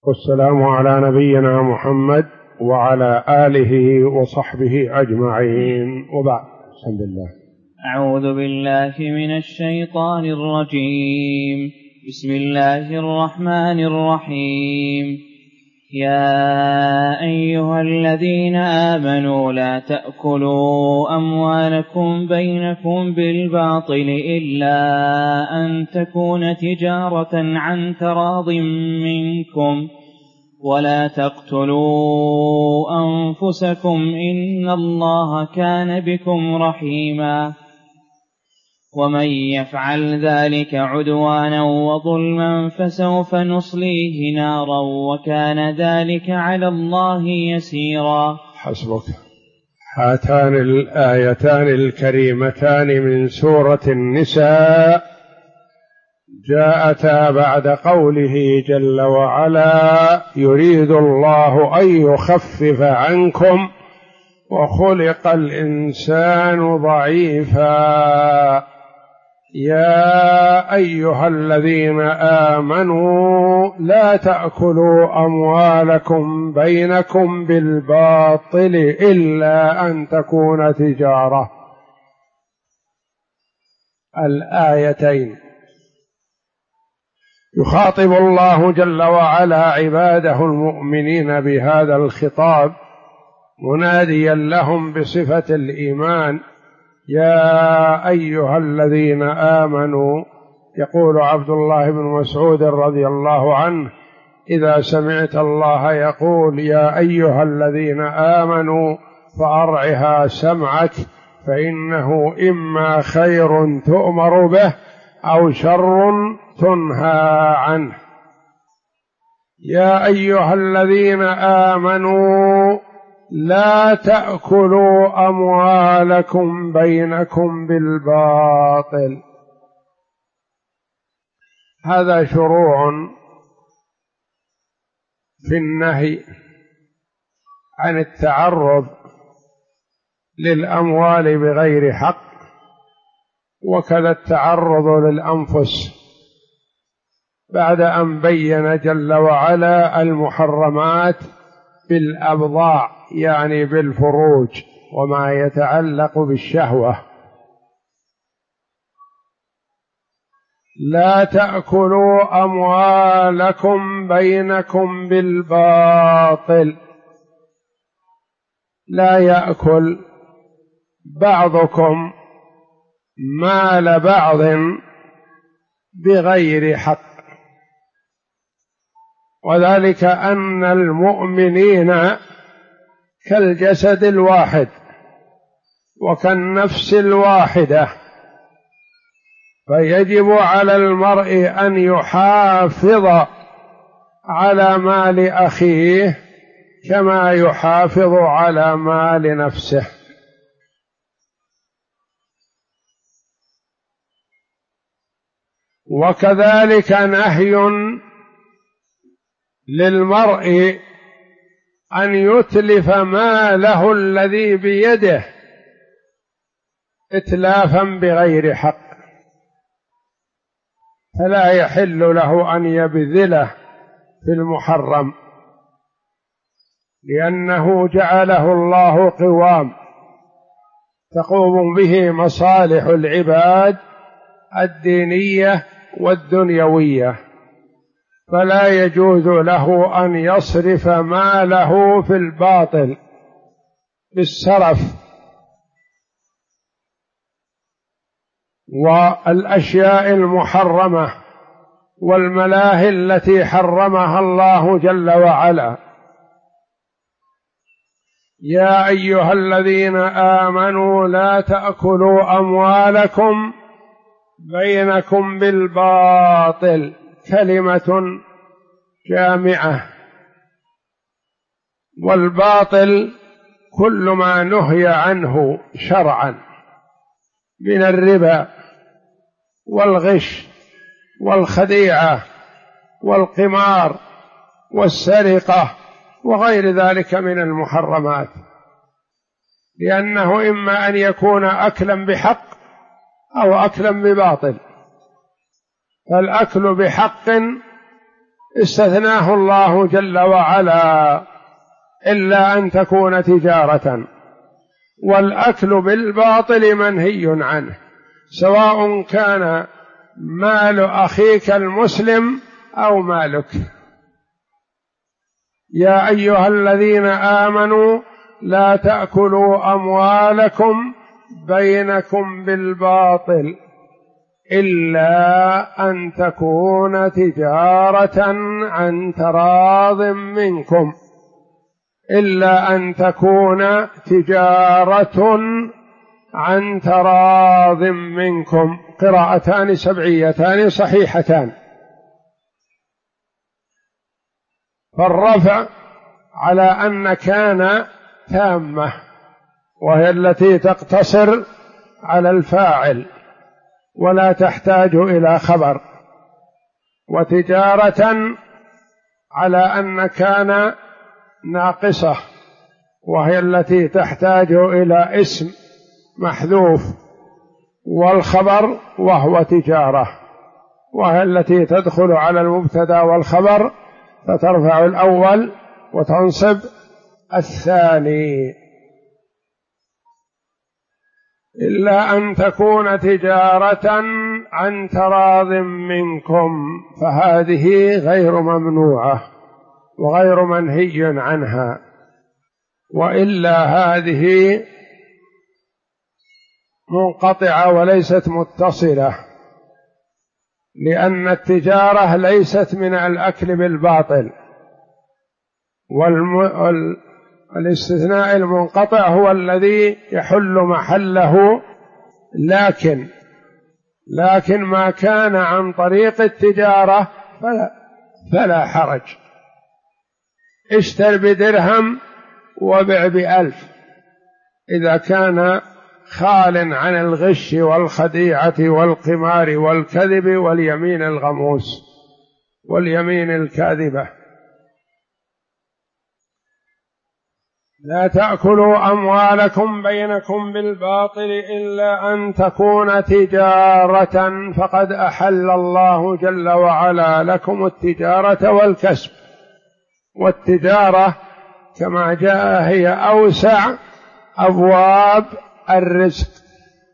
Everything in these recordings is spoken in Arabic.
والسلام على نبينا محمد وعلى آله وصحبه أجمعين، وبعد. بسم الله. أعوذ بالله من الشيطان الرجيم. بسم الله الرحمن الرحيم. يا أيها الذين آمنوا لا تأكلوا أموالكم بينكم بالباطل إلا أن تكون تجارة عن تراض منكم، ولا تقتلوا أنفسكم إن الله كان بكم رحيما، ومن يفعل ذلك عدوانا وظلما فسوف نصليه نارا وكان ذلك على الله يسيرا. حسبك. هاتان الآيتان الكريمتان من سورة النساء جاءتا بعد قوله جل وعلا: يريد الله أن يخفف عنكم وخلق الإنسان ضعيفا. يا أيها الذين آمنوا لا تأكلوا أموالكم بينكم بالباطل إلا أن تكون تجارة. الآيتين يخاطب الله جل وعلا عباده المؤمنين بهذا الخطاب، مناديا لهم بصفة الإيمان: يا أيها الذين آمنوا. يقول عبد الله بن مسعود رضي الله عنه: إذا سمعت الله يقول يا أيها الذين آمنوا فأرعها سمعك، فإنه إما خير تؤمر به أو شر تنهى عنه. يا أيها الذين آمنوا لا تأكلوا أموالكم بينكم بالباطل. هذا شروع في النهي عن التعرض للأموال بغير حق، وكذا التعرض للأنفس، بعد أن بين جل وعلا المحرمات بالأبضاع، يعني بالفروج وما يتعلق بالشهوة. لا تأكلوا أموالكم بينكم بالباطل. لا يأكل بعضكم مال بعض بغير حق، وذلك أن المؤمنين كالجسد الواحد وكالنفس الواحدة، فيجب على المرء أن يحافظ على مال أخيه كما يحافظ على مال نفسه. وكذلك نهي للمرء أن يتلف ماله الذي بيده إتلافا بغير حق، فلا يحل له أن يبذله في المحرم، لأنه جعله الله قوام تقوم به مصالح العباد الدينية والدنيوية، فلا يجوز له أن يصرف ماله في الباطل بالسرف والأشياء المحرمة والملاهي التي حرمها الله جل وعلا. يا أيها الذين آمنوا لا تأكلوا أموالكم بينكم بالباطل، كلمة جامعة. والباطل كل ما نهي عنه شرعا من الربا والغش والخديعة والقمار والسرقة وغير ذلك من المحرمات، لأنه إما أن يكون أكلا بحق أو أكلا بباطل. فالأكل بحق استثناه الله جل وعلا إلا أن تكون تجارة. والأكل بالباطل منهي عنه، سواء كان مال أخيك المسلم أو مالك. يا أيها الذين آمنوا لا تأكلوا أموالكم بينكم بالباطل إلا أن تكون تجارة عن تراض منكم، إلا أن تكون تجارة عن تراض منكم. قراءتان سبعيتان صحيحتان. فالرفع على أن كان تامة، وهي التي تقتصر على الفاعل ولا تحتاج إلى خبر، وتجارة على أن كان ناقصة، وهي التي تحتاج إلى اسم محذوف، والخبر وهو تجارة، وهي التي تدخل على المبتدأ والخبر فترفع الأول وتنصب الثاني. إلا أن تكون تجارة عن تراض منكم، فهذه غير ممنوعة وغير منهي عنها، وإلا هذه منقطعة وليست متصلة، لأن التجارة ليست من الأكل بالباطل، والاستثناء المنقطع هو الذي يحل محله لكن ما كان عن طريق التجارة فلا حرج. اشتر بدرهم وبع ب1000 إذا كان خال عن الغش والخديعة والقمار والكذب واليمين الغموس واليمين الكاذبة. لا تأكلوا أموالكم بينكم بالباطل إلا أن تكون تجارة، فقد أحل الله جل وعلا لكم التجارة والكسب. والتجارة كما جاء هي أوسع أبواب الرزق،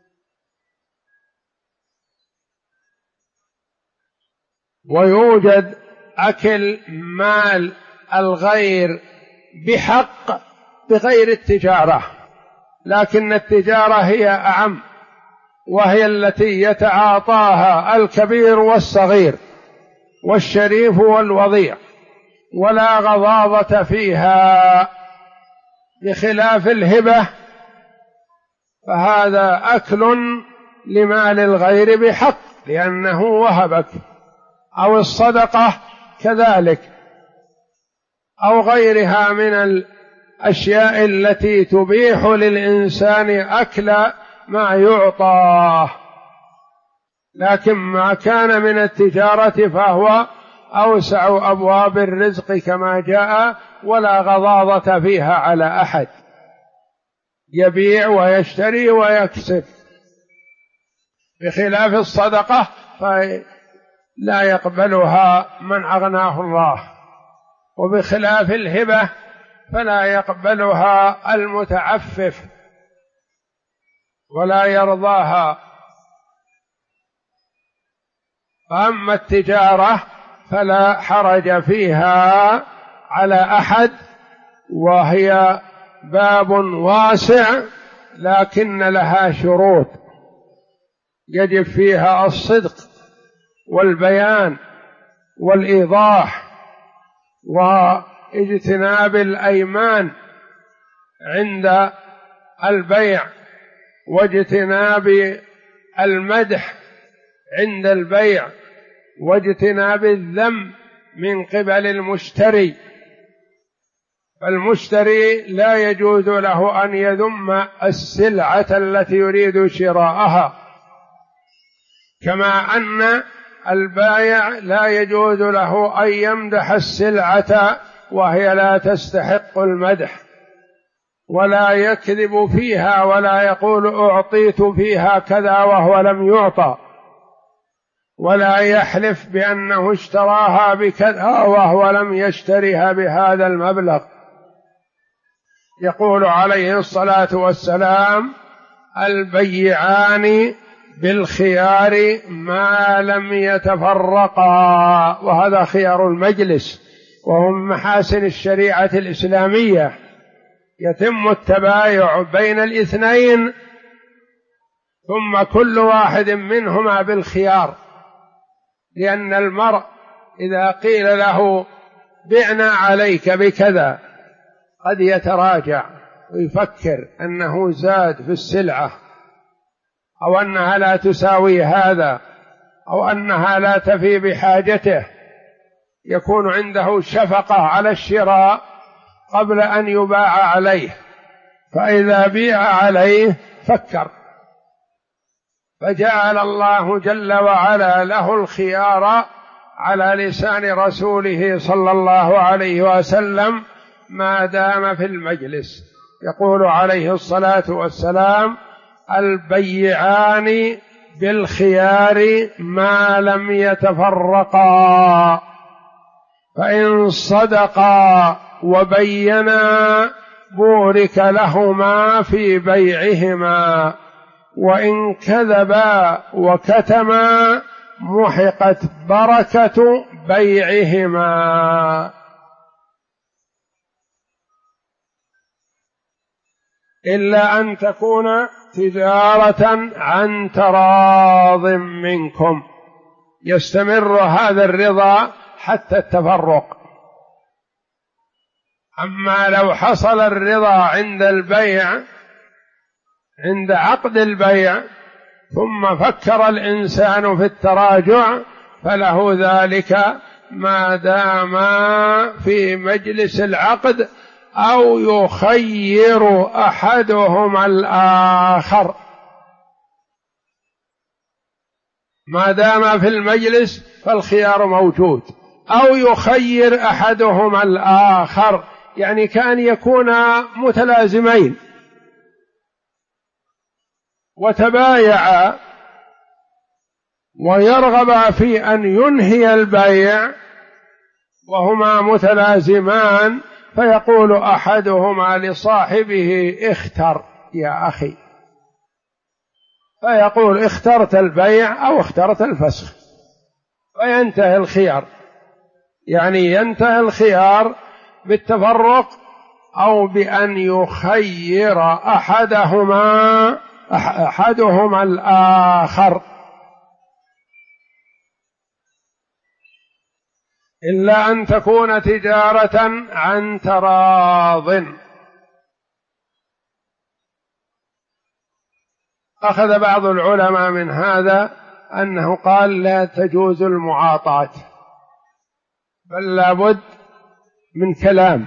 ويوجد أكل مال الغير بحق بغير التجارة، لكن التجارة هي أعم، وهي التي يتعاطاها الكبير والصغير والشريف والوضيع، ولا غضاضة فيها، بخلاف الهبة فهذا أكل لمال الغير بحق لأنه وهبك، أو الصدقة كذلك، أو غيرها من الأشياء التي تبيح للإنسان أكل ما يعطاه. لكن ما كان من التجارة فهو أوسع أبواب الرزق كما جاء، ولا غضاضة فيها على أحد، يبيع ويشتري ويكسب، بخلاف الصدقة فلا يقبلها من أغناه الله، وبخلاف الهبة فلا يقبلها المتعفف ولا يرضاها. أما التجارة فلا حرج فيها على أحد، وهي باب واسع لكن لها شروط، يجب فيها الصدق والبيان والإيضاح واجتناب الأيمان عند البيع، واجتناب المدح عند البيع، واجتناب الذم من قبل المشتري. فالمشتري لا يجوز له أن يذم السلعة التي يريد شراءها، كما أن البائع لا يجوز له أن يمدح السلعة وهي لا تستحق المدح، ولا يكذب فيها ولا يقول أعطيت فيها كذا وهو لم يعطى، ولا يحلف بأنه اشتراها بكذا وهو لم يشترها بهذا المبلغ. يقول عليه الصلاة والسلام: البيعان بالخيار ما لم يتفرقا. وهذا خيار المجلس، وهو من محاسن الشريعة الإسلامية. يتم التبايع بين الاثنين ثم كل واحد منهما بالخيار، لأن المرء إذا قيل له بعنا عليك بكذا قد يتراجع ويفكر أنه زاد في السلعة، أو أنها لا تساوي هذا، أو أنها لا تفي بحاجته، يكون عنده شفقة على الشراء قبل أن يباع عليه، فإذا بيع عليه فكر. فجعل الله جل وعلا له الخيار على لسان رسوله صلى الله عليه وسلم ما دام في المجلس. يقول عليه الصلاة والسلام: البيعان بالخيار ما لم يتفرقا، فإن صدقا وبينا بورك لهما في بيعهما، وإن كذبا وكتما محقت بركة بيعهما، إلا أن تكون تجارة عن تراض منكم. يستمر هذا الرضا حتى التفرق. أما لو حصل الرضا عند البيع، عند عقد البيع، ثم فكر الإنسان في التراجع، فله ذلك ما دام في مجلس العقد، أو يخير أحدهما الآخر. ما دام في المجلس فالخيار موجود، أو يخير أحدهما الآخر، يعني كان يكونا متلازمين وتبايعا ويرغبا في أن ينهي البيع وهما متلازمان، فيقول أحدهما لصاحبه: اختر يا أخي، فيقول: اخترت البيع أو اخترت الفسخ، وينتهي الخيار. يعني ينتهي الخيار بالتفرق أو بأن يخير أحدهما الآخر، إلا أن تكون تجارة عن تراض. أخذ بعض العلماء من هذا أنه قال: لا تجوز المعاطاة، بل لابد من كلام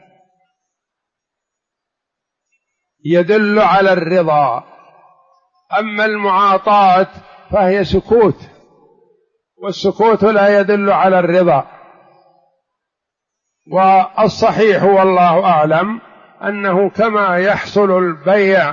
يدل على الرضا. أما المعاطاة فهي سكوت، والسكوت لا يدل على الرضا. والصحيح والله أعلم أنه كما يحصل البيع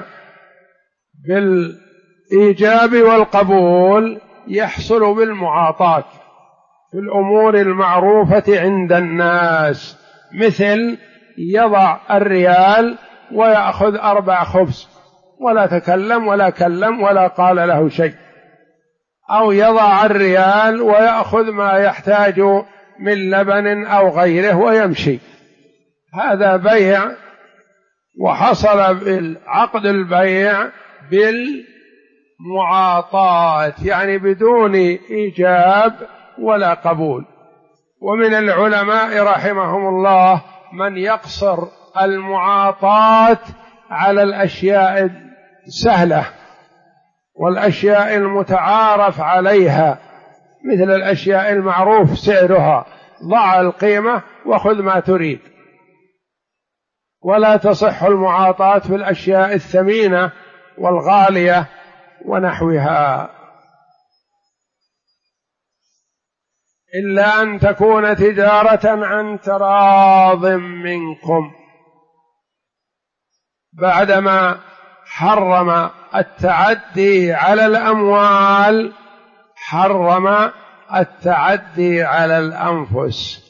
بالإيجاب والقبول، يحصل بالمعاطاة في الأمور المعروفة عند الناس، مثل يضع الريال ويأخذ 4 خبز ولا تكلم ولا كلم ولا قال له شيء، أو يضع الريال ويأخذ ما يحتاج من لبن أو غيره ويمشي. هذا بيع، وحصل بالعقد البيع بالمعاطاة، يعني بدون إيجاب ولا قبول. ومن العلماء رحمهم الله من يقصر المعاطاة على الأشياء السهلة والأشياء المتعارف عليها، مثل الأشياء المعروف سعرها، ضع القيمة وخذ ما تريد. ولا تصح المعاطاة في الأشياء الثمينة والغالية ونحوها، إلا أن تكون تجارة عن تراض منكم. بعدما حرم التعدي على الأموال، حرم التعدي على الأنفس،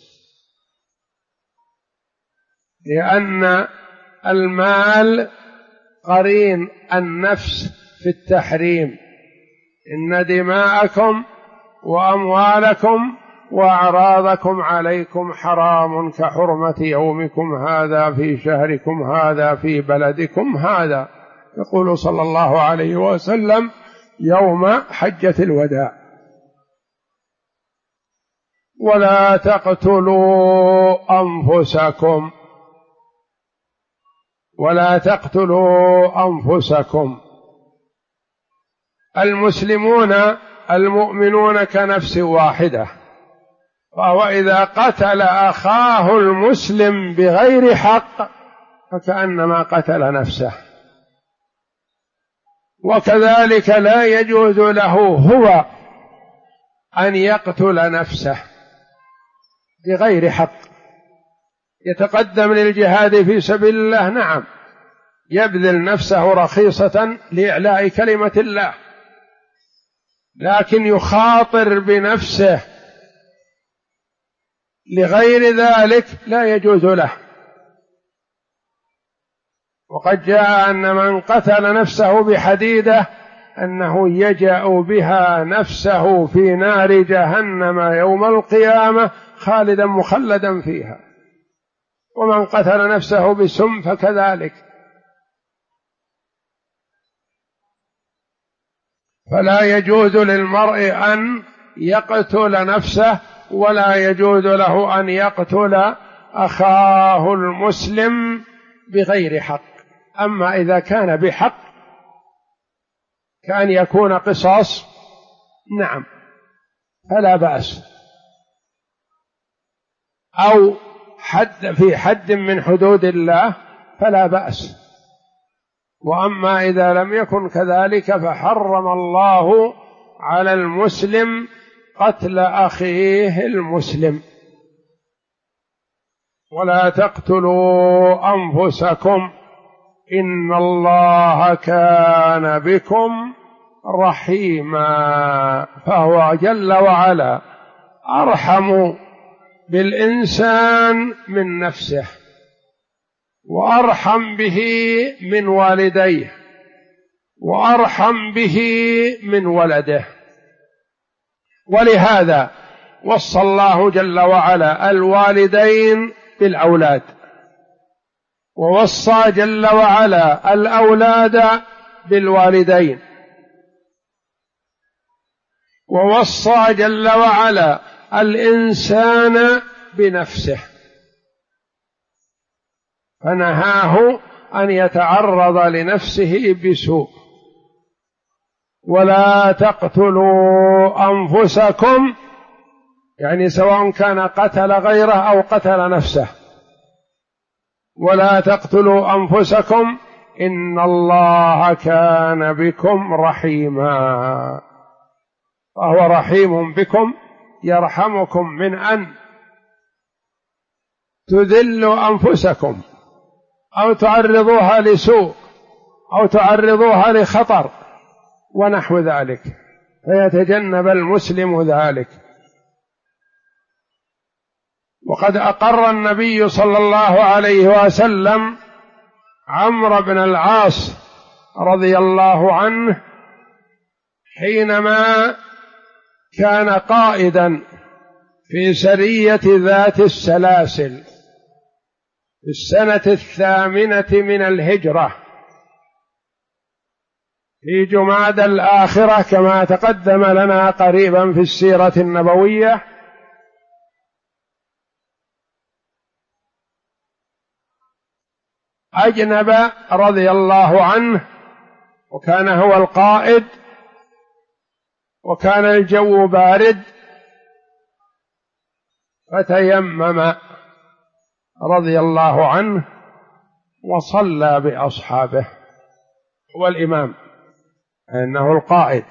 لأن المال قرين النفس في التحريم: إن دماءكم وأموالكم وأعراضكم عليكم حرام كحرمة يومكم هذا في شهركم هذا في بلدكم هذا. يقول صلى الله عليه وسلم يوم حجة الوداع: ولا تقتلوا أنفسكم، ولا تقتلوا أنفسكم. المسلمون المؤمنون كنفس واحدة، فهو إذا قتل أخاه المسلم بغير حق فكأنما قتل نفسه، وكذلك لا يجوز له هو أن يقتل نفسه بغير حق. يتقدم للجهاد في سبيل الله، نعم، يبذل نفسه رخيصة لإعلاء كلمة الله، لكن يخاطر بنفسه لغير ذلك لا يجوز له. وقد جاء أن من قتل نفسه بحديدة أنه يجأ بها نفسه في نار جهنم يوم القيامة خالدا مخلدا فيها، ومن قتل نفسه بسم فكذلك. فلا يجوز للمرء أن يقتل نفسه، ولا يجوز له أن يقتل أخاه المسلم بغير حق. أما إذا كان بحق كأن يكون قصاص، نعم، فلا بأس، أو في حد من حدود الله فلا بأس. وأما إذا لم يكن كذلك فحرم الله على المسلم قتل أخيه المسلم. ولا تقتلوا أنفسكم إن الله كان بكم رحيما. فهو جل وعلا أرحم بالإنسان من نفسه، وأرحم به من والديه، وأرحم به من ولده. ولهذا وصى الله جل وعلا الوالدين بالأولاد، ووصى جل وعلا الأولاد بالوالدين، ووصى جل وعلا الإنسان بنفسه، فنهاه أن يتعرض لنفسه بسوء. ولا تقتلوا أنفسكم، يعني سواء كان قتل غيره أو قتل نفسه. ولا تقتلوا أنفسكم إن الله كان بكم رحيما. فهو رحيم بكم، يرحمكم من أن تذلوا أنفسكم أو تعرضوها لسوء أو تعرضوها لخطر ونحو ذلك، فيتجنب المسلم ذلك. وقد أقر النبي صلى الله عليه وسلم عمرو بن العاص رضي الله عنه حينما كان قائدا في سرية ذات السلاسل في السنة 8 من الهجرة في جمادى الآخرة، كما تقدم لنا قريبا في السيرة النبوية. أجنب رضي الله عنه، وكان هو القائد، وكان الجو بارد، فتيمم رضي الله عنه وصلى بأصحابه. هو الإمام، إنه القائد،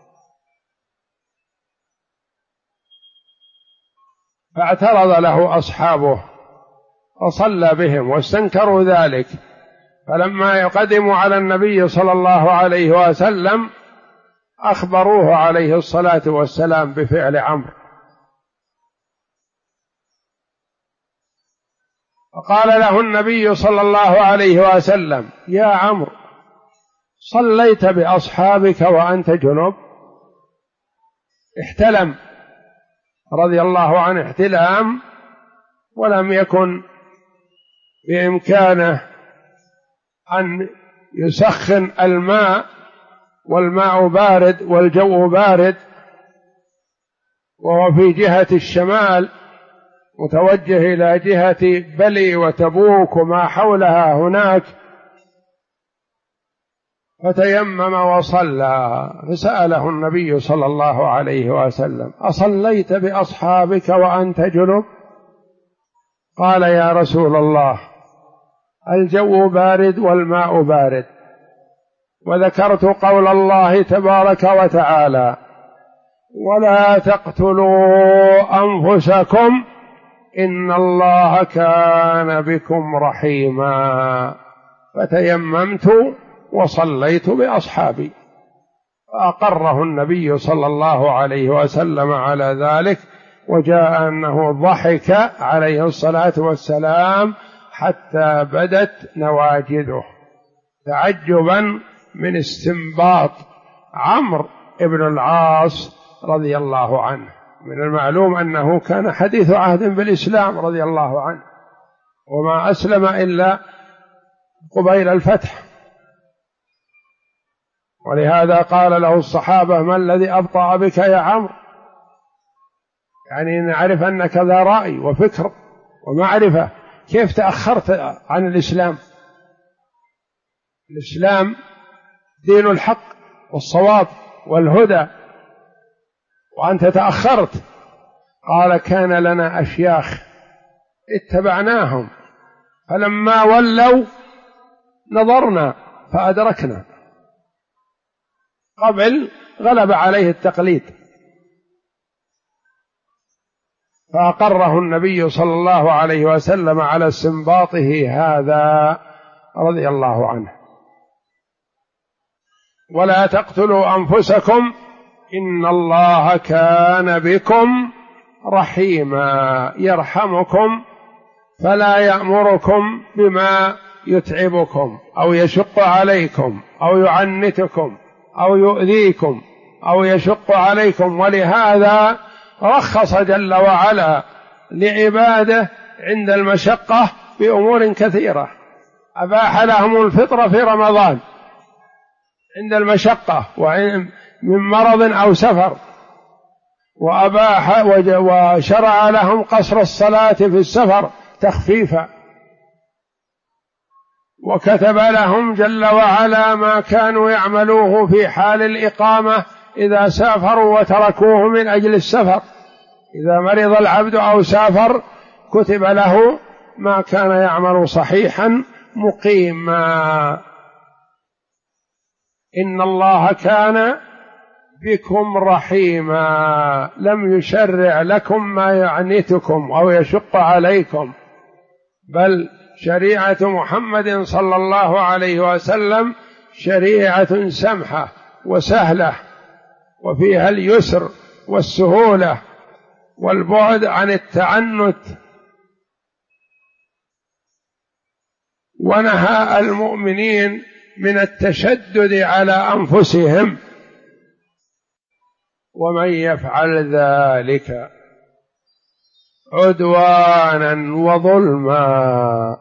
فاعترض له أصحابه فصلى بهم واستنكروا ذلك. فلما قدموا على النبي صلى الله عليه وسلم أخبروه عليه الصلاة والسلام بفعل عمرو، فقال له النبي صلى الله عليه وسلم: يا عمرو، صليت بأصحابك وأنت جنب؟ احتلم رضي الله عنه احتلام، ولم يكن بإمكانه أن يسخن الماء، والماء بارد والجو بارد، وهو في جهة الشمال متوجه إلى جهة بلي وتبوك وما حولها هناك، فتيمم وصلى. فسأله النبي صلى الله عليه وسلم: أصليت بأصحابك وأنت جنب؟ قال: يا رسول الله، الجو بارد والماء بارد. وذكرت قول الله تبارك وتعالى: ولا تقتلوا أنفسكم إن الله كان بكم رحيما، فتيممت وصليت بأصحابي. فأقره النبي صلى الله عليه وسلم على ذلك، وجاء أنه ضحك عليه الصلاة والسلام حتى بدت نواجذه تعجبا من استنباط عمرو بن العاص رضي الله عنه. من المعلوم أنه كان حديث عهد بالإسلام رضي الله عنه، وما أسلم إلا قبيل الفتح، ولهذا قال له الصحابة: ما الذي أبطأ بك يا عمرو؟ يعني نعرف أنك ذا رأي وفكر ومعرفة، كيف تأخرت عن الإسلام؟ الإسلام دين الحق والصواب والهدى، وأنت تأخرت. قال: كان لنا أشياخ اتبعناهم، فلما ولوا نظرنا فأدركنا. قبل غلب عليه التقليد، فأقره النبي صلى الله عليه وسلم على استنباطه هذا رضي الله عنه. ولا تقتلوا أنفسكم إن الله كان بكم رحيما، يرحمكم فلا يأمركم بما يتعبكم أو يشق عليكم أو يعنتكم أو يؤذيكم أو يشق عليكم. ولهذا رخص جل وعلا لعباده عند المشقة بأمور كثيرة، أباح لهم الفطر في رمضان عند المشقة من مرض أو سفر، وأباح وشرع لهم قصر الصلاة في السفر تخفيفا، وكتب لهم جل وعلا ما كانوا يعملوه في حال الإقامة إذا سافروا وتركوه من أجل السفر. إذا مرض العبد أو سافر كتب له ما كان يعمل صحيحا مقيما. إن الله كان بكم رحيما، لم يشرع لكم ما يعنتكم أو يشق عليكم، بل شريعة محمد صلى الله عليه وسلم شريعة سمحة وسهلة، وفيها اليسر والسهولة والبعد عن التعنت. ونهى المؤمنين من التشدد على أنفسهم، ومن يفعل ذلك عدوانا وظلما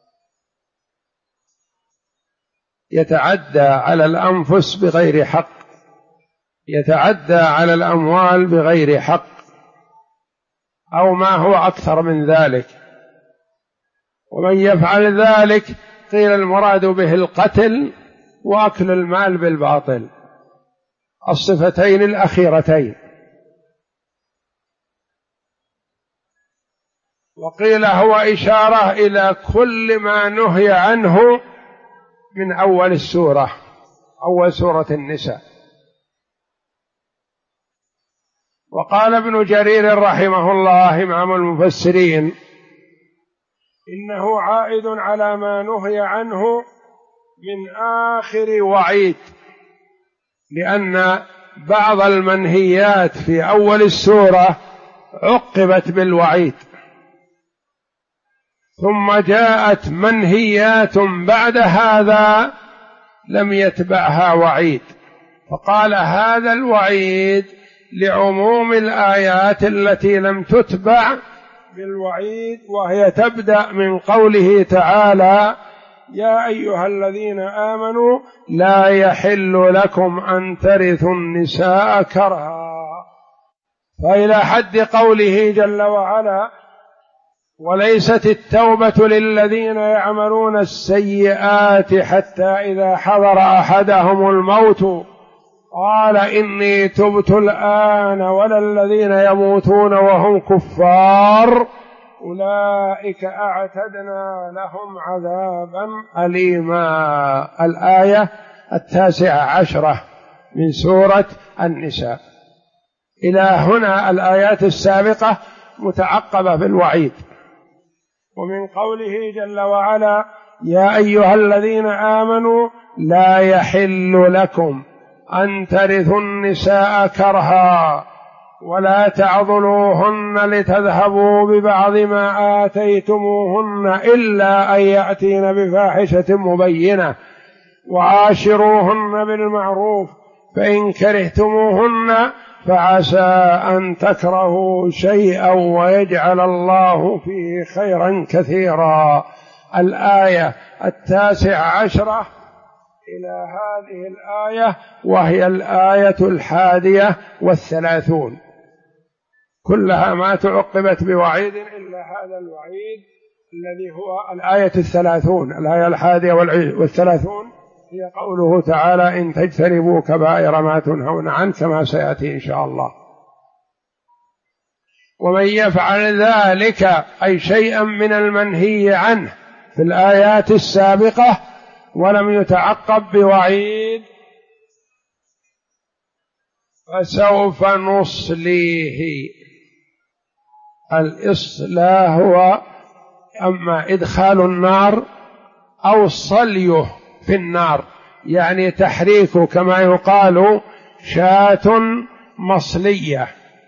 يتعدى على الأنفس بغير حق، يتعدى على الأموال بغير حق، أو ما هو أكثر من ذلك. ومن يفعل ذلك قيل المراد به القتل وأكل المال بالباطل، الصفتين الأخيرتين. وقيل هو إشارة إلى كل ما نهي عنه من أول السورة، أول سورة النساء. وقال ابن جرير رحمه الله إمام المفسرين: إنه عائد على ما نهي عنه من آخر وعيد، لأن بعض المنهيات في أول السورة عقبت بالوعيد، ثم جاءت منهيات بعد هذا لم يتبعها وعيد، فقال هذا الوعيد لعموم الآيات التي لم تتبع بالوعيد، وهي تبدأ من قوله تعالى يا أيها الذين آمنوا لا يحل لكم أن ترثوا النساء كرها، فإلى حد قوله جل وعلا وليست التوبة للذين يعملون السيئات حتى إذا حضر أحدهم الموت قال إني تبت الآن ولا الذين يموتون وهم كفار أولئك أعتدنا لهم عذابا أليما. الآية 19 من سورة النساء. إلى هنا الآيات السابقة متعقبة بالوعيد. ومن قوله جل وعلا يا أيها الذين آمنوا لا يحل لكم أن ترثوا النساء كرها ولا تعضلوهن لتذهبوا ببعض ما آتيتموهن إلا أن يأتين بفاحشة مبينة وعاشروهن بالمعروف فإن كرهتموهن فعسى أن تكرهوا شيئا ويجعل الله فيه خيرا كثيرا. الآية 19 إلى هذه الآية وهي الآية 31 كلها ما تعقبت بوعيد إلا هذا الوعيد الذي هو الآية 30. الآية 31 هي قوله تعالى إن تجتنبوا كبائر ما تنهون عنه كما سيأتي إن شاء الله. ومن يفعل ذلك أي شيئا من المنهي عنه في الآيات السابقة ولم يتعقب بوعيد فسوف نصليه. الإصلاح هو أما إدخال النار أو صليه في النار، يعني تحريكه كما يقال شاة مصلية.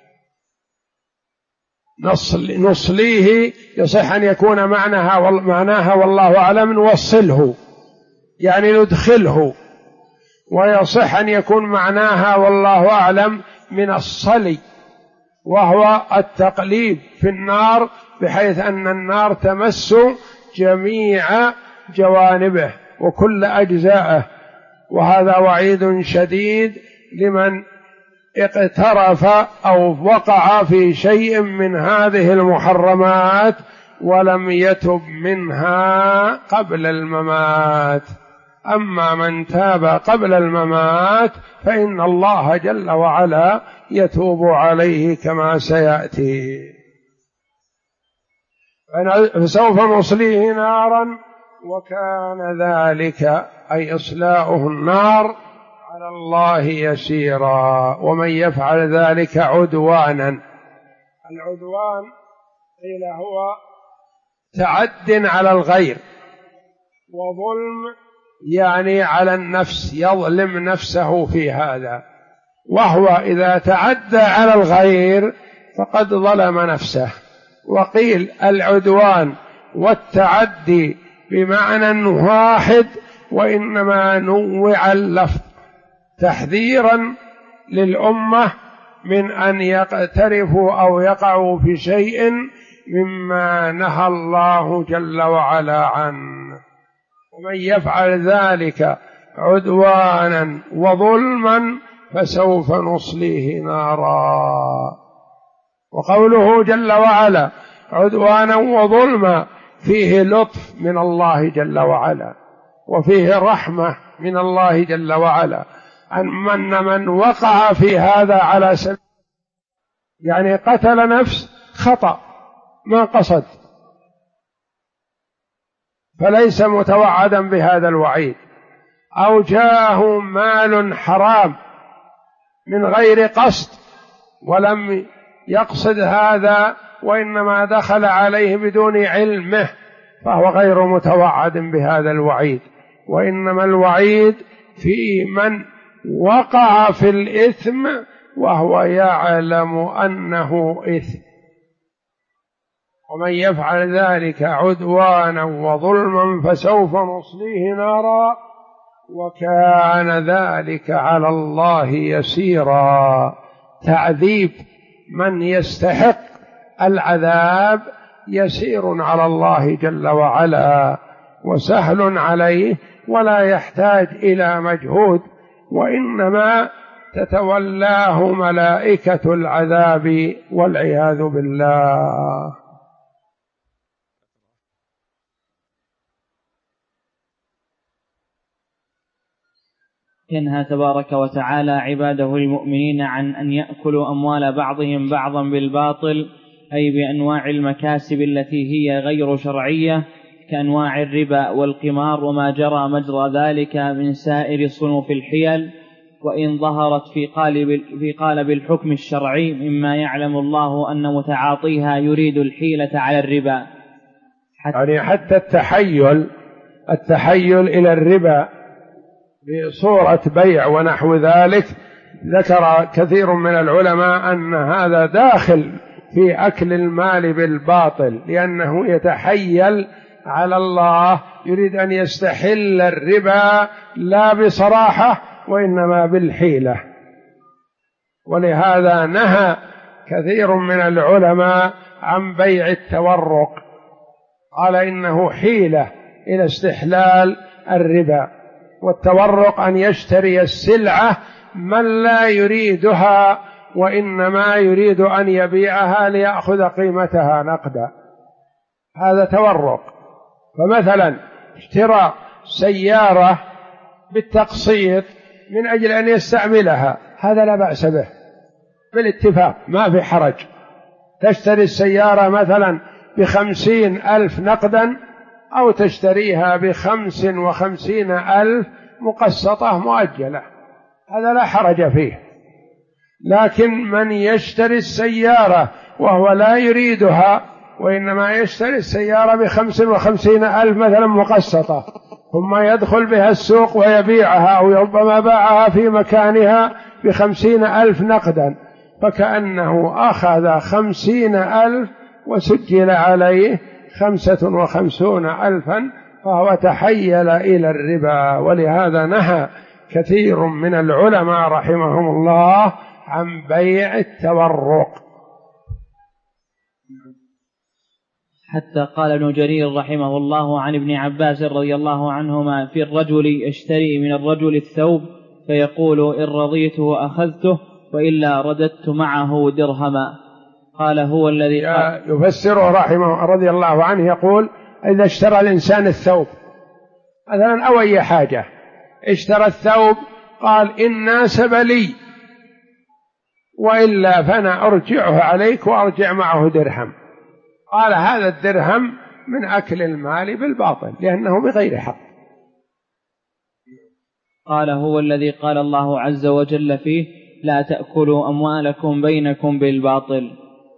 نصليه يصح أن يكون معناها والله أعلم نوصله يعني ندخله، ويصح أن يكون معناها والله أعلم من الصلي وهو التقليب في النار بحيث أن النار تمس جميع جوانبه وكل أجزائه. وهذا وعيد شديد لمن اقترف أو وقع في شيء من هذه المحرمات ولم يتب منها قبل الممات. أما من تاب قبل الممات فإن الله جل وعلا يتوب عليه كما سيأتي. فسوف نصليه نارا وكان ذلك أي إصلاؤه النار على الله يسيرا. ومن يفعل ذلك عدوانا، العدوان قيل هو تعد على الغير، وظلم يعني على النفس يظلم نفسه في هذا، وهو إذا تعدى على الغير فقد ظلم نفسه. وقيل العدوان والتعدي بمعنى واحد وإنما نوع اللفظ تحذيرا للأمة من أن يقترفوا أو يقعوا في شيء مما نهى الله جل وعلا عنه. ومن يفعل ذلك عدوانا وظلما فسوف نصليه نارا. وقوله جل وعلا عدوانا وظلما فيه لطف من الله جل وعلا وفيه رحمة من الله جل وعلا أن من وقع في هذا على سبيل يعني قتل نفس خطأ ما قصد فليس متوعدا بهذا الوعيد، أو جاءه مال حرام من غير قصد ولم يقصد هذا وإنما دخل عليه بدون علمه فهو غير متوعد بهذا الوعيد. وإنما الوعيد في من وقع في الإثم وهو يعلم أنه إثم، ومن يفعل ذلك عدوانا وظلما فسوف نصليه نارا وكان ذلك على الله يسيرا. تعذيب من يستحق العذاب يسير على الله جل وعلا وسهل عليه ولا يحتاج إلى مجهود، وإنما تتولاه ملائكة العذاب والعياذ بالله. ينهى تبارك وتعالى عباده المؤمنين عن أن يأكلوا أموال بعضهم بعضا بالباطل، أي بأنواع المكاسب التي هي غير شرعية كأنواع الربا والقمار وما جرى مجرى ذلك من سائر صنوف الحيل، وإن ظهرت في قالب الحكم الشرعي مما يعلم الله أن متعاطيها يريد الحيلة على الربا. يعني حتى التحيل إلى الربا بصورة بيع ونحو ذلك، ذكر كثير من العلماء أن هذا داخل في أكل المال بالباطل، لأنه يتحيل على الله، يريد أن يستحل الربا لا بصراحة وإنما بالحيلة. ولهذا نهى كثير من العلماء عن بيع التورق، قال إنه حيلة إلى استحلال الربا. والتورق أن يشتري السلعة من لا يريدها وإنما يريد أن يبيعها ليأخذ قيمتها نقدا، هذا تورق. فمثلا اشترى سيارة بالتقسيط من أجل أن يستعملها، هذا لا بأس به بالاتفاق، ما في حرج. تشتري السيارة مثلا ب50,000 نقدا أو تشتريها ب55,000 مقسطة مؤجلة، هذا لا حرج فيه. لكن من يشتري السيارة وهو لا يريدها وإنما يشتري السيارة ب55,000 مثلا مقسطة، ثم يدخل بها السوق ويبيعها أو ربما باعها في مكانها ب50,000 نقدا، فكأنه أخذ 50,000 وسجل عليه 55,000، فهو تحيل إلى الربا. ولهذا نهى كثير من العلماء رحمهم الله عن بيع التورق. حتى قال ابن جرير رحمه الله عن ابن عباس رضي الله عنهما في الرجل يشتري من الرجل الثوب فيقول إن رضيته أخذته وإلا رددت معه درهما. قال هو الذي يفسره رحمه رضي الله عنه، يقول إذا اشترى الإنسان الثوب مثلا أو أي حاجة، اشترى الثوب قال إن ناسب لي وإلا فأنا أرجعه عليك وأرجع معه درهم، قال هذا الدرهم من أكل المال بالباطل لأنه بغير حق. قال هو الذي قال الله عز وجل فيه لا تأكلوا أموالكم بينكم بالباطل.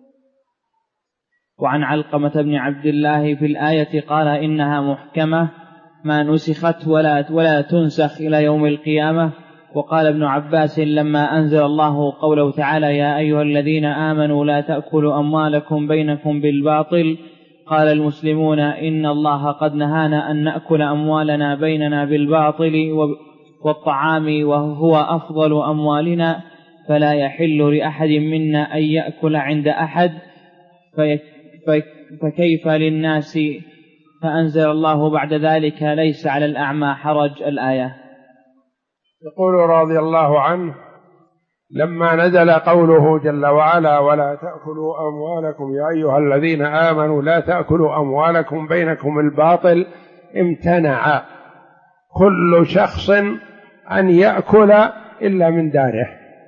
وعن علقمة بن عبد الله في الآية قال إنها محكمة ما نسخت ولا تنسخ إلى يوم القيامة. وقال ابن عباس لما أنزل الله قوله تعالى يا أيها الذين آمنوا لا تأكلوا أموالكم بينكم بالباطل، قال المسلمون إن الله قد نهانا أن نأكل أموالنا بيننا بالباطل والطعام وهو أفضل أموالنا، فلا يحل لأحد منا أن يأكل عند أحد فكيف للناس. فأنزل الله بعد ذلك ليس على الأعمى حرج الآية. يقول رضي الله عنه لما نزل قوله جل وعلا ولا تأكلوا أموالكم يا أيها الذين آمنوا لا تأكلوا أموالكم بينكم الباطل، امتنع كل شخص أن يأكل إلا من داره،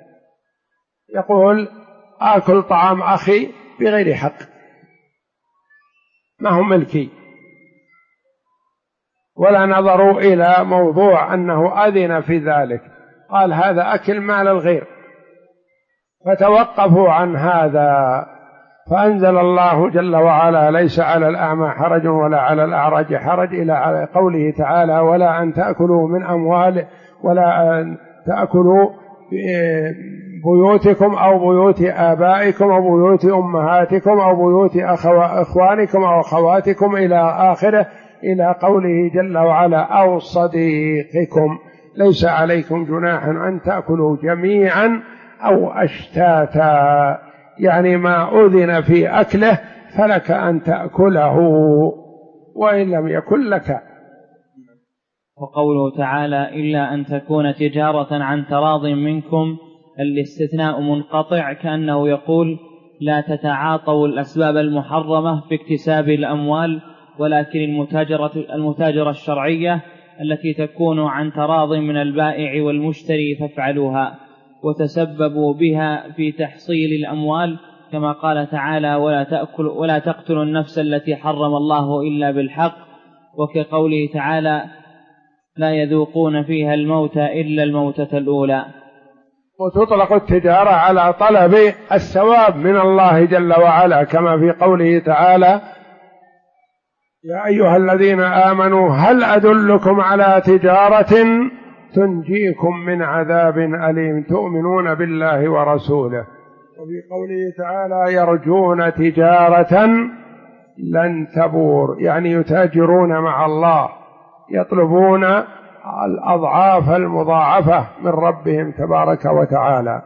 يقول آكل طعام أخي بغير حق، ما هو ملكي، ولا نظروا إلى موضوع أنه أذن في ذلك، قال هذا أكل مال الغير، فتوقفوا عن هذا. فأنزل الله جل وعلا ليس على الأعمى حرج ولا على الأعرج حرج إلى قوله تعالى ولا أن تأكلوا من أموال ولا تأكلوا في بيوتكم أو بيوت آبائكم أو بيوت أمهاتكم أو بيوت إخوانكم أو أخواتكم إلى آخره، إلى قوله جل وعلا أو صديقكم. ليس عليكم جناح أن تأكلوا جميعا أو أشتاتا، يعني ما أذن في أكله فلك أن تأكله وإن لم يكن لك. وقوله تعالى إلا أن تكون تجارة عن تراض منكم، الاستثناء منقطع، كأنه يقول لا تتعاطوا الأسباب المحرمة في اكتساب الأموال، ولكن المتاجرة الشرعية التي تكون عن تراض من البائع والمشتري فافعلوها وتسببوا بها في تحصيل الأموال، كما قال تعالى ولا تقتلوا النفس التي حرم الله إلا بالحق، وكقوله تعالى لا يذوقون فيها الموت إلا الموتة الأولى. وتطلق التجارة على طلب الثواب من الله جل وعلا، كما في قوله تعالى يا أيها الذين آمنوا هل أدلكم على تجارة تنجيكم من عذاب أليم تؤمنون بالله ورسوله. وفي قوله تعالى يرجون تجارة لن تبور، يعني يتاجرون مع الله، يطلبون الأضعاف المضاعفة من ربهم تبارك وتعالى.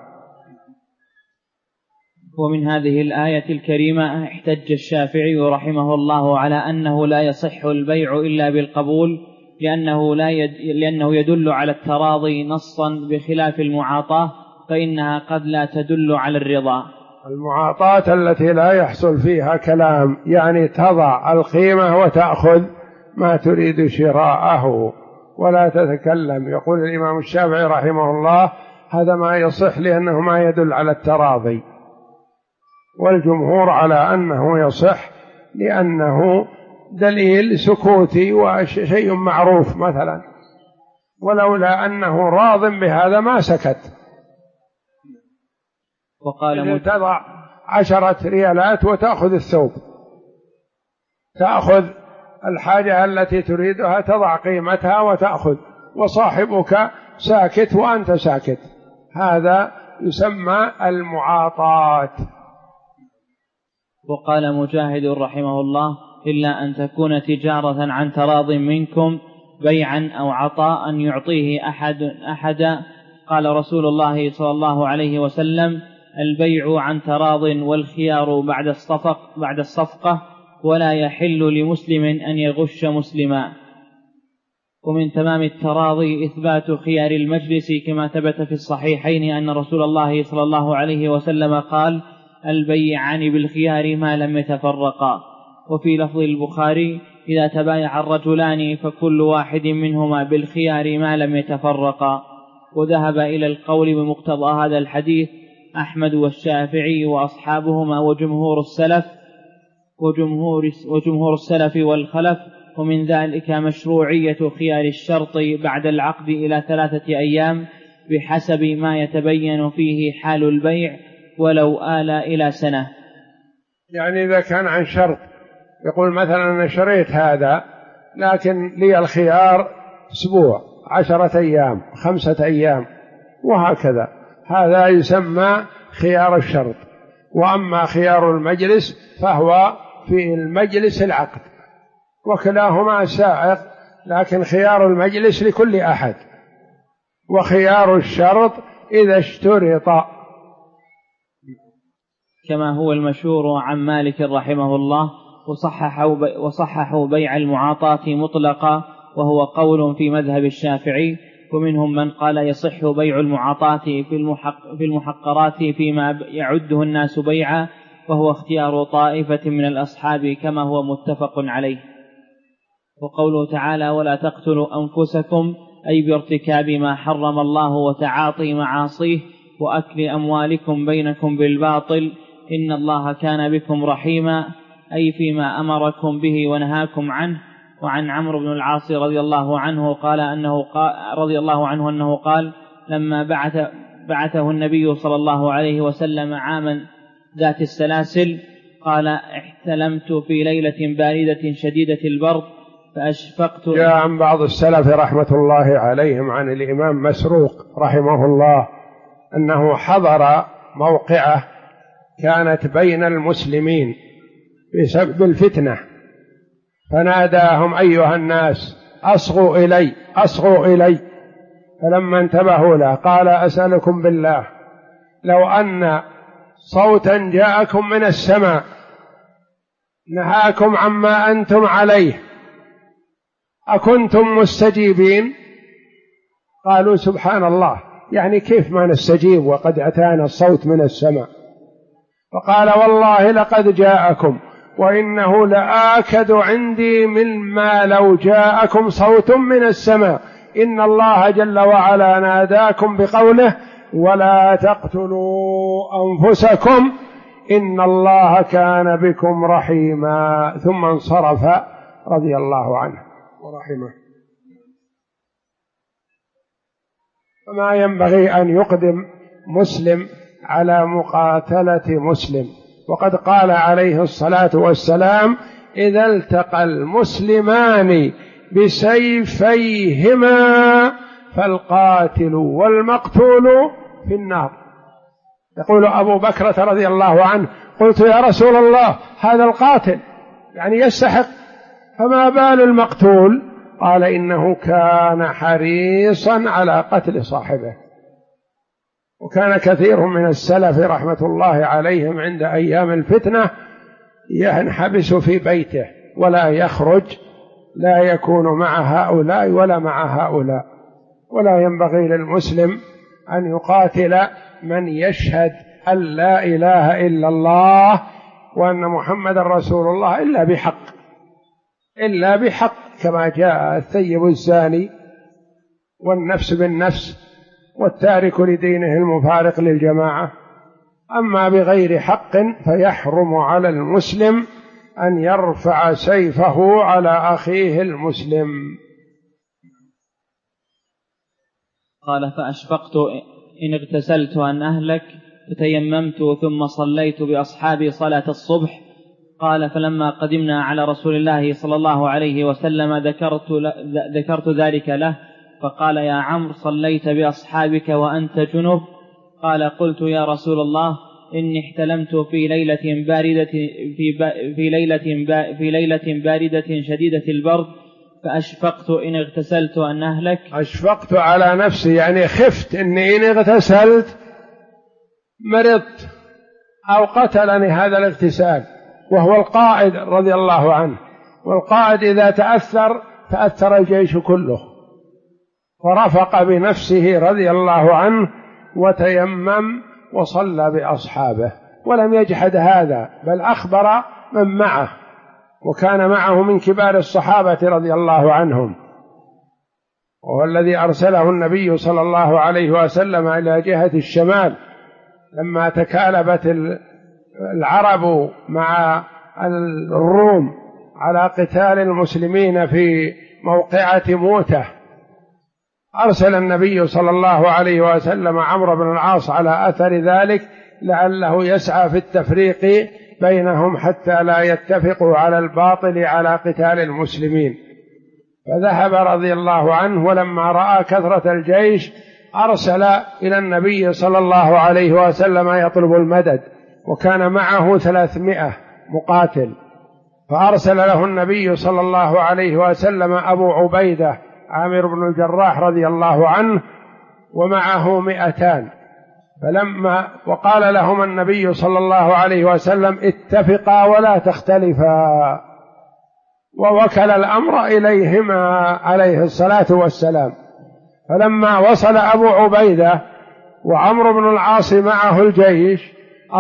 ومن هذه الآية الكريمة احتج الشافعي رحمه الله على أنه لا يصح البيع إلا بالقبول، لأنه يدل على التراضي نصا، بخلاف المعاطاة فإنها قد لا تدل على الرضا. المعاطاة التي لا يحصل فيها كلام، يعني تضع القيمة وتأخذ ما تريد شراءه ولا تتكلم. يقول الإمام الشافعي رحمه الله هذا ما يصح لأنه ما يدل على التراضي، والجمهور على أنه يصح لأنه دليل سكوتي وشيء معروف مثلا، ولولا أنه راض بهذا ما سكت. وقال تضع 10 ريالات وتأخذ الثوب، تأخذ الحاجة التي تريدها، تضع قيمتها وتأخذ، وصاحبك ساكت وأنت ساكت، هذا يسمى المعاطاة. وقال مجاهد رحمه الله إلا أن تكون تجارة عن تراض منكم بيعا أو عطاء يعطيه أحدا. قال رسول الله صلى الله عليه وسلم البيع عن تراض والخيار بعد الصفقة، ولا يحل لمسلم أن يغش مسلما. ومن تمام التراضي إثبات خيار المجلس، كما ثبت في الصحيحين أن رسول الله صلى الله عليه وسلم قال البيعان بالخيار ما لم يتفرقا. وفي لفظ البخاري إذا تبايع الرجلان فكل واحد منهما بالخيار ما لم يتفرقا. وذهب إلى القول بمقتضى هذا الحديث أحمد والشافعي وأصحابهما وجمهور السلف والخلف. ومن ذلك مشروعية خيار الشرط بعد العقد إلى 3 أيام بحسب ما يتبين فيه حال البيع، ولو آل إلى سنة. يعني إذا كان عن شرط، يقول مثلا أنا شريت هذا لكن لي الخيار أسبوع، 10 أيام، 5 أيام، وهكذا، هذا يسمى خيار الشرط. وأما خيار المجلس فهو في المجلس العقد، وكلاهما سائغ، لكن خيار المجلس لكل أحد، وخيار الشرط إذا اشترط، كما هو المشهور عن مالك رحمه الله. وصححوا بيع المعاطاة مطلقا، وهو قول في مذهب الشافعي. ومنهم من قال يصح بيع المعاطاة في المحقرات فيما يعده الناس بيعا، وهو اختيار طائفة من الأصحاب كما هو متفق عليه. وقوله تعالى ولا تقتلوا أنفسكم، أي بارتكاب ما حرم الله وتعاطي معاصيه وأكل أموالكم بينكم بالباطل، إن الله كان بكم رحيما، أي فيما أمركم به ونهاكم عنه. وعن عمرو بن العاص رضي الله عنه أنه قال لما بعثه النبي صلى الله عليه وسلم عاما ذات السلاسل، قال احتلمت في ليلة باردة شديدة البرد، فأشفقت. جاء عن بعض السلف رحمة الله عليهم عن الإمام مسروق رحمه الله أنه حضر موقعة كانت بين المسلمين بسبب الفتنة، فناداهم: أيها الناس أصغوا إلي أصغوا إلي. فلما انتبهوا له قال: أسألكم بالله لو أن صوتا جاءكم من السماء نهاكم عما أنتم عليه أكنتم مستجيبين؟ قالوا: سبحان الله، يعني كيف ما نستجيب وقد أتانا الصوت من السماء؟ فقال: والله لقد جاءكم، وإنه لآكد عندي مما لو جاءكم صوت من السماء. إن الله جل وعلا ناداكم بقوله: ولا تقتلوا أنفسكم إن الله كان بكم رحيما. ثم انصرف رضي الله عنه ورحمه. فما ينبغي أن يقدم مسلم على مقاتلة مسلم، وقد قال عليه الصلاة والسلام: إذا التقى المسلمان بسيفيهما فالقاتل والمقتول في النار. يقول أبو بكرة رضي الله عنه: قلت يا رسول الله هذا القاتل يعني يستحق، فما بال المقتول؟ قال: إنه كان حريصا على قتل صاحبه. وكان كثير من السلف رحمة الله عليهم عند أيام الفتنة ينحبس في بيته ولا يخرج، لا يكون مع هؤلاء ولا مع هؤلاء. ولا ينبغي للمسلم أن يقاتل من يشهد أن لا إله إلا الله وأن محمد رسول الله إلا بحق كما جاء الثيب الزاني والنفس بالنفس والتارك لدينه المفارق للجماعة. أما بغير حق فيحرم على المسلم أن يرفع سيفه على أخيه المسلم. قال: فأشفقت إن اغتسلت أن أهلك فتيممت ثم صليت بأصحابي صلاة الصبح. قال: فلما قدمنا على رسول الله صلى الله عليه وسلم ذكرت ذلك له، فقال: يا عمرو صليت بأصحابك وأنت جنب؟ قال: قلت يا رسول الله إني احتلمت في ليلة باردة شديدة البرد، فأشفقت إن اغتسلت أن أهلك. أشفقت على نفسي يعني خفت إني إن اغتسلت مرضت أو قتلني هذا الاغتسال، وهو القائد رضي الله عنه، والقائد إذا تأثر الجيش كله، فرفق بنفسه رضي الله عنه وتيمم وصلى بأصحابه ولم يجحد هذا، بل أخبر من معه، وكان معه من كبار الصحابة رضي الله عنهم، وهو الذي أرسله النبي صلى الله عليه وسلم إلى جهة الشمال لما تكالبت العرب مع الروم على قتال المسلمين في موقعة موتة. أرسل النبي صلى الله عليه وسلم عمرو بن العاص على أثر ذلك لعله يسعى في التفريق بينهم حتى لا يتفقوا على الباطل على قتال المسلمين. فذهب رضي الله عنه، ولما رأى كثرة الجيش أرسل إلى النبي صلى الله عليه وسلم يطلب المدد، وكان معه 300 مقاتل، فأرسل له النبي صلى الله عليه وسلم أبو عبيدة عامر بن الجراح رضي الله عنه ومعه 200. وقال لهم النبي صلى الله عليه وسلم: اتفقا ولا تختلفا، ووكل الأمر إليهما عليه الصلاة والسلام. فلما وصل أبو عبيدة وعمرو بن العاص معه الجيش،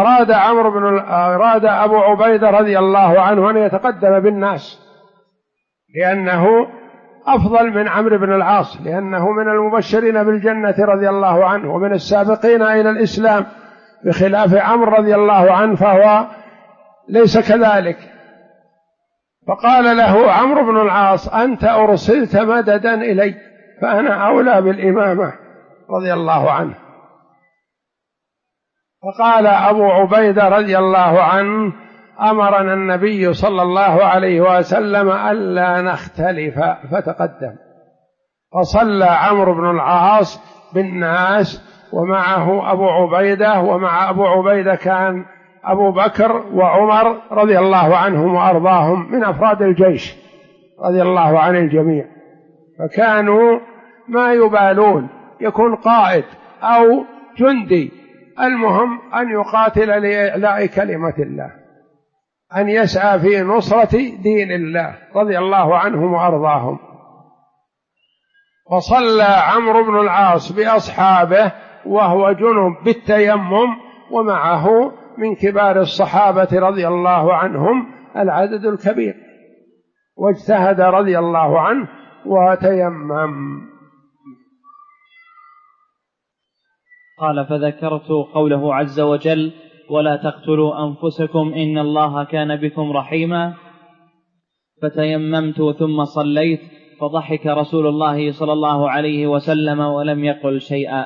أراد أبو عبيدة رضي الله عنه أن يتقدم بالناس، لأنه أفضل من عمرو بن العاص، لأنه من المبشرين بالجنة رضي الله عنه ومن السابقين إلى الإسلام، بخلاف عمرو رضي الله عنه فهو ليس كذلك. فقال له عمرو بن العاص: أنت أرسلت مددا إلي، فأنا أولى بالإمامة رضي الله عنه. فقال أبو عبيدة رضي الله عنه: أمرنا النبي صلى الله عليه وسلم ألا نختلف فتقدم، فصلى عمرو بن العاص بالناس ومعه أبو عبيدة، ومع أبو عبيدة كان أبو بكر وعمر رضي الله عنهم وأرضاهم من أفراد الجيش رضي الله عن الجميع، فكانوا ما يبالون يكون قائد أو جندي، المهم أن يقاتل لإعلاء كلمة الله، أن يسعى في نصرة دين الله رضي الله عنهم وأرضاهم. وصلى عمرو بن العاص بأصحابه وهو جنب بالتيمم، ومعه من كبار الصحابة رضي الله عنهم العدد الكبير، واجتهد رضي الله عنه وتيمم. قال: فذكرت قوله عز وجل: ولا تقتلوا أنفسكم إن الله كان بكم رحيما، فتيممت ثم صليت، فضحك رسول الله صلى الله عليه وسلم ولم يقل شيئا.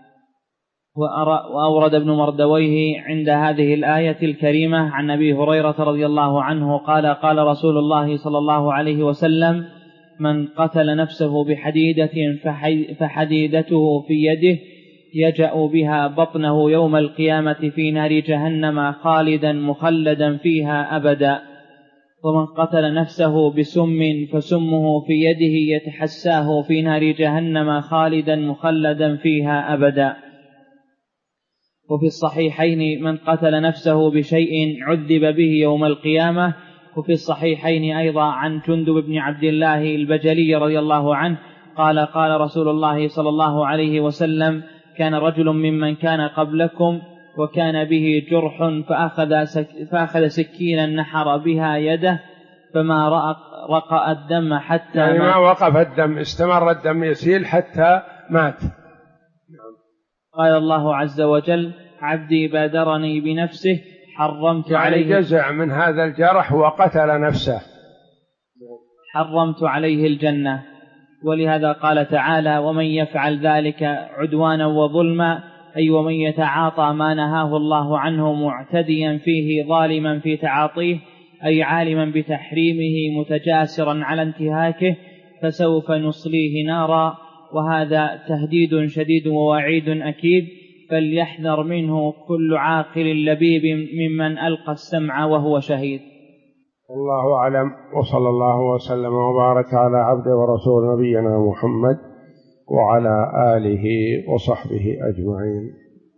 وأورد ابن مردويه عند هذه الآية الكريمة عن أبي هريرة رضي الله عنه قال: قال رسول الله صلى الله عليه وسلم: من قتل نفسه بحديدة فحديدته في يده يجأ بها بطنه يوم القيامة في نار جهنم خالدا مخلدا فيها أبدا، ومن قتل نفسه بسم فسمه في يده يتحساه في نار جهنم خالدا مخلدا فيها أبدا. وفي الصحيحين: من قتل نفسه بشيء عذب به يوم القيامة. وفي الصحيحين أيضا عن جندب بن عبد الله البجلي رضي الله عنه قال: قال رسول الله صلى الله عليه وسلم: كان رجل ممن كان قبلكم وكان به جرح فأخذ سكينا نحر بها يده فما رقأ الدم حتى يعني ما وقف الدم، استمر الدم يسيل حتى مات. قال الله عز وجل: عبدي بادرني بنفسه حرمت عليه، جزع من هذا الجرح وقتل نفسه، حرمت عليه الجنة. ولهذا قال تعالى: ومن يفعل ذلك عدوانا وظلما، أي ومن يتعاطى ما نهاه الله عنه معتديا فيه ظالما في تعاطيه، أي عالما بتحريمه متجاسرا على انتهاكه، فسوف نصليه نارا. وهذا تهديد شديد ووعيد أكيد، فليحذر منه كل عاقل لبيب ممن ألقى السمع وهو شهيد. والله أعلم، وصلى الله وسلم وبارك على عبده ورسول نبينا محمد وعلى آله وصحبه أجمعين.